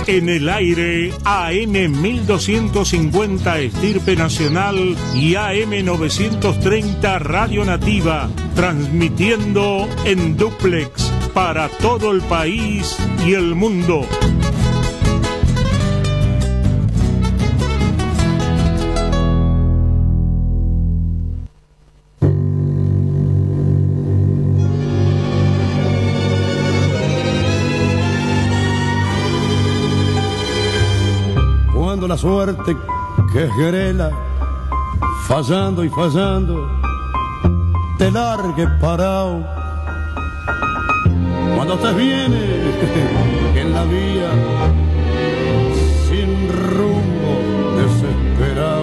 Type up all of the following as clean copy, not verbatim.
En el aire, AM 1250 Estirpe Nacional y AM 930 Radio Nativa, transmitiendo en dúplex para todo el país y el mundo. Cuando la suerte que es querela, fallando y fallando, te largue parao. Cuando te viene en la vía, sin rumbo, desesperado.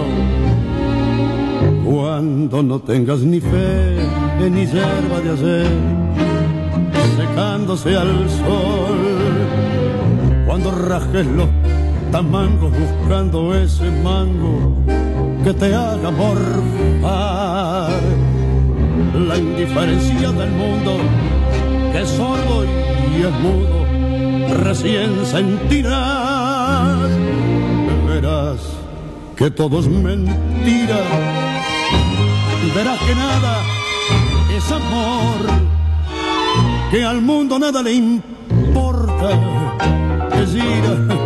Cuando no tengas ni fe ni yerba de hacer, secándose al sol. Cuando rajes los tamangos buscando ese mango que te haga morfar. La indiferencia del mundo, que es sordo y es mudo, recién sentirás. Verás que todo es mentira, verás que nada es amor, que al mundo nada le importa, es ira,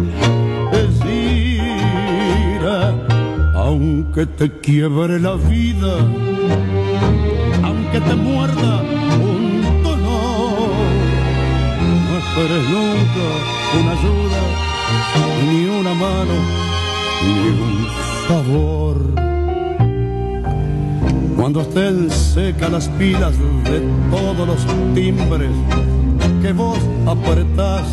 aunque te quiebre la vida, aunque te muerda un dolor. No esperes nunca una ayuda, ni una mano, ni un favor. Cuando estén secas las pilas de todos los timbres que vos apretás,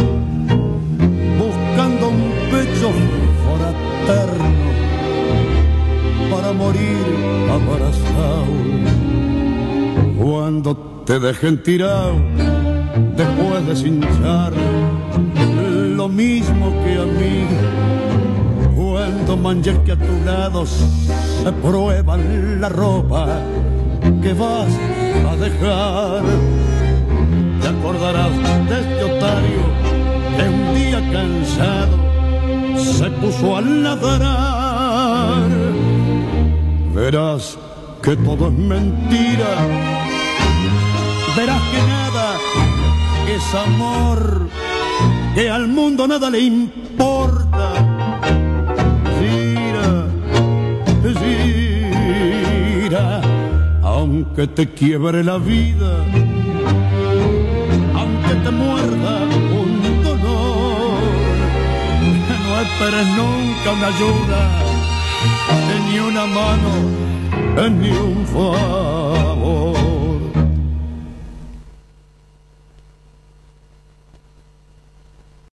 buscando un pecho fraterno para morir abrazado. Cuando te dejen tirado después de cinchar, lo mismo que a mí. Cuando manches que a tu lado se prueban la ropa que vas a dejar, te acordarás de este otario que un día cansado se puso a ladrar. Verás que todo es mentira, verás que nada es amor, que al mundo nada le importa. Gira, aunque te quiebre la vida, aunque te muerda un dolor, no esperes nunca una ayuda, ni una mano, ni un favor.